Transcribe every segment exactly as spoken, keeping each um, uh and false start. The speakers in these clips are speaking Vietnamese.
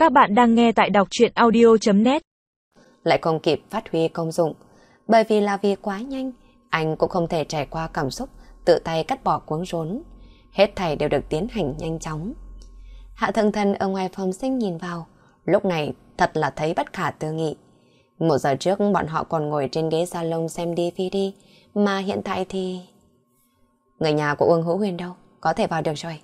Các bạn đang nghe tại đọc truyện audio chấm net. Lại không kịp phát huy công dụng, bởi vì là vì quá nhanh, anh cũng không thể trải qua cảm xúc, tự tay cắt bỏ cuống rốn. Hết thảy đều được tiến hành nhanh chóng. Hạ Thượng Thần ở ngoài phòng sinh nhìn vào, lúc này thật là thấy bất khả tư nghị. Một giờ trước bọn họ còn ngồi trên ghế salon xem đê vê đê, mà hiện tại thì... Người nhà của Uông Hữu Huyền đâu? Có thể vào được rồi.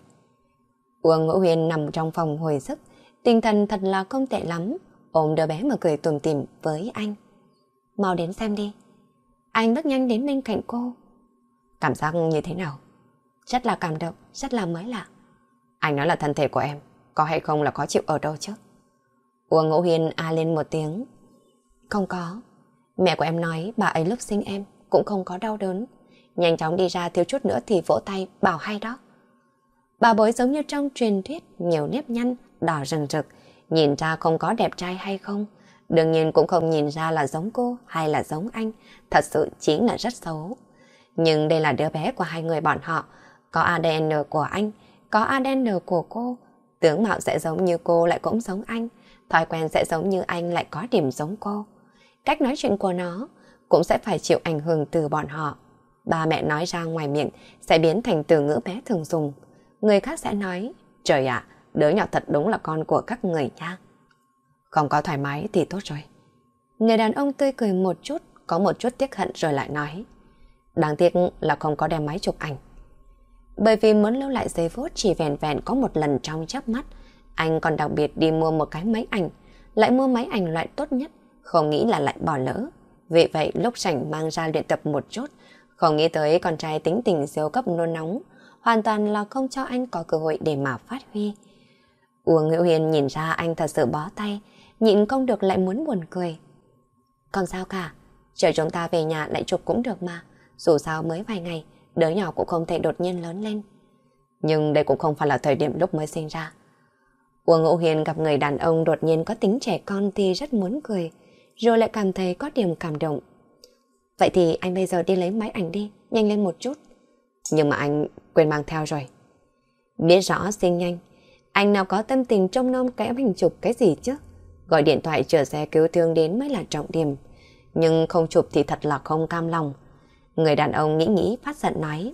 Uông Hữu Huyền nằm trong phòng hồi sức, tinh thần thật là không tệ lắm, ôm đứa bé mà cười tủm tỉm với anh. Mau đến xem đi. Anh bước nhanh đến bên cạnh cô. Cảm giác như thế nào? Rất là cảm động, rất là mới lạ. Anh nói là thân thể của em, có hay không là khó chịu ở đâu chứ? Uông Hữu Huyền a lên một tiếng. Không có. Mẹ của em nói bà ấy lúc sinh em cũng không có đau đớn. Nhanh chóng đi ra thiếu chút nữa thì vỗ tay bảo hay đó. Bà bối giống như trong truyền thuyết, nhiều nếp nhăn, đỏ rừng rực, nhìn ra không có đẹp trai hay không. Đương nhiên cũng không nhìn ra là giống cô hay là giống anh, thật sự chính là rất xấu. Nhưng đây là đứa bé của hai người bọn họ, có a đê en của anh, có a đê en của cô. Tướng mạo sẽ giống như cô lại cũng giống anh, thói quen sẽ giống như anh lại có điểm giống cô. Cách nói chuyện của nó cũng sẽ phải chịu ảnh hưởng từ bọn họ. Ba mẹ nói ra ngoài miệng sẽ biến thành từ ngữ bé thường dùng. Người khác sẽ nói, trời ạ, đứa nhỏ thật đúng là con của các người nha. Không có thoải mái thì tốt rồi. Người đàn ông tươi cười một chút, có một chút tiếc hận rồi lại nói. Đáng tiếc là không có đem máy chụp ảnh. Bởi vì muốn lưu lại giây phút chỉ vẹn vẹn có một lần trong chớp mắt, anh còn đặc biệt đi mua một cái máy ảnh, lại mua máy ảnh loại tốt nhất, không nghĩ là lại bỏ lỡ. Vì vậy lúc rảnh mang ra luyện tập một chút, không nghĩ tới con trai tính tình siêu cấp nôn nóng, hoàn toàn là không cho anh có cơ hội để mà phát huy. Uông Hữu Hiền nhìn ra anh thật sự bó tay, nhịn không được lại muốn buồn cười. Còn sao cả, chờ chúng ta về nhà lại chụp cũng được mà, dù sao mới vài ngày, đứa nhỏ cũng không thể đột nhiên lớn lên. Nhưng đây cũng không phải là thời điểm lúc mới sinh ra. Uông Hữu Hiền gặp người đàn ông đột nhiên có tính trẻ con thì rất muốn cười, rồi lại cảm thấy có điểm cảm động. Vậy thì anh bây giờ đi lấy máy ảnh đi, nhanh lên một chút. Nhưng mà anh quên mang theo rồi. Biết rõ sinh nhanh, anh nào có tâm tình trông nom cái hình chụp cái gì chứ? Gọi điện thoại chờ xe cứu thương đến mới là trọng điểm. Nhưng không chụp thì thật là không cam lòng. Người đàn ông nghĩ nghĩ phát giận nói.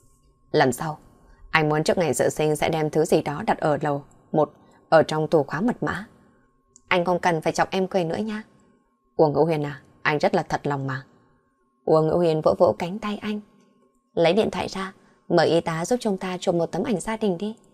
Lần sau, anh muốn trước ngày dự sinh sẽ đem thứ gì đó đặt ở lầu một, ở trong tủ khóa mật mã. Anh không cần phải chọc em cười nữa nha. Uông Hữu Huyền à, anh rất là thật lòng mà. Uông Hữu Huyền vỗ vỗ cánh tay anh. Lấy điện thoại ra, mời y tá giúp chúng ta chụp một tấm ảnh gia đình đi.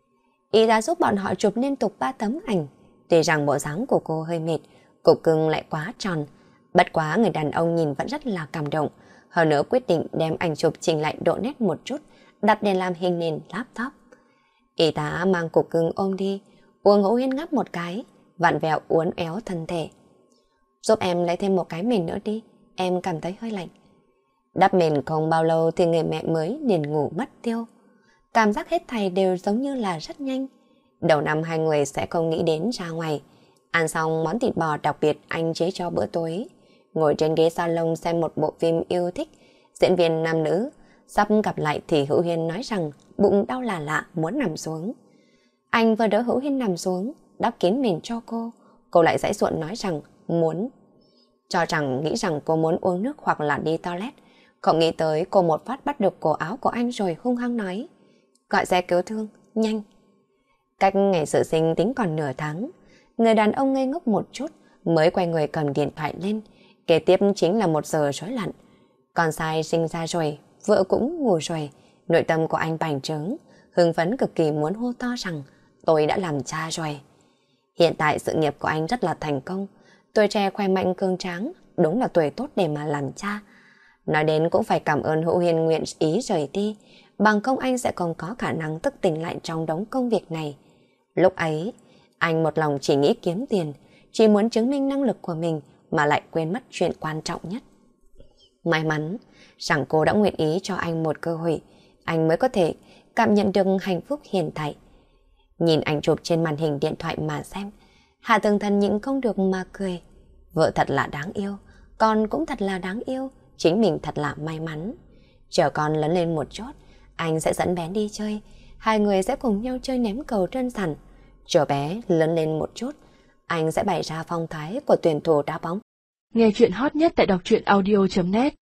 Y tá giúp bọn họ chụp liên tục ba tấm ảnh. Tuy rằng bộ dáng của cô hơi mệt, cục cưng lại quá tròn. Bất quá người đàn ông nhìn vẫn rất là cảm động. Hơn nữa quyết định đem ảnh chụp chỉnh lại độ nét một chút, đặt để làm hình nền laptop. Y tá mang cục cưng ôm đi, Uông Hữu Hiên ngáp một cái, vặn vẹo uốn éo thân thể. Giúp em lấy thêm một cái mền nữa đi, em cảm thấy hơi lạnh. Đắp mền không bao lâu thì người mẹ mới liền ngủ mất tiêu. Cảm giác hết thảy đều giống như là rất nhanh. Đầu năm hai người sẽ không nghĩ đến ra ngoài. Ăn xong món thịt bò đặc biệt anh chế cho bữa tối. Ngồi trên ghế salon xem một bộ phim yêu thích. Diễn viên nam nữ. Sắp gặp lại thì Hữu Hiên nói rằng bụng đau là lạ muốn nằm xuống. Anh vừa đỡ Hữu Hiên nằm xuống, đắp kín mền cho cô. Cô lại giãy giụa nói rằng muốn. Cho rằng nghĩ rằng cô muốn uống nước hoặc là đi toilet. Không nghĩ tới cô một phát bắt được cổ áo của anh rồi hung hăng nói. Gọi xe cứu thương, nhanh. Cách ngày sự sinh tính còn nửa tháng. Người đàn ông ngây ngốc một chút mới quay người cầm điện thoại lên. Kế tiếp chính là một giờ rối loạn. Con trai sinh ra rồi, vợ cũng ngủ rồi. Nội tâm của anh bành trướng, hưng phấn cực kỳ muốn hô to rằng tôi đã làm cha rồi. Hiện tại sự nghiệp của anh rất là thành công. Tuổi trẻ khỏe mạnh cương tráng, đúng là tuổi tốt để mà làm cha. Nói đến cũng phải cảm ơn Hữu Hiên nguyện ý rời đi, bằng không anh sẽ không có khả năng thức tỉnh lại trong đống công việc này. Lúc ấy, anh một lòng chỉ nghĩ kiếm tiền, chỉ muốn chứng minh năng lực của mình mà lại quên mất chuyện quan trọng nhất. May mắn rằng cô đã nguyện ý cho anh một cơ hội, anh mới có thể cảm nhận được hạnh phúc hiện tại. Nhìn ảnh chụp trên màn hình điện thoại mà xem, Hạ Tường Thần nhịn không được mà cười. Vợ thật là đáng yêu, con cũng thật là đáng yêu, chính mình thật là may mắn. Chờ con lớn lên một chút, anh sẽ dẫn bé đi chơi, hai người sẽ cùng nhau chơi ném cầu đơn giản. Chờ bé lớn lên một chút, anh sẽ bày ra phong thái của tuyển thủ đá bóng. Nghe chuyện hot nhất tại đọc truyện audio chấm net.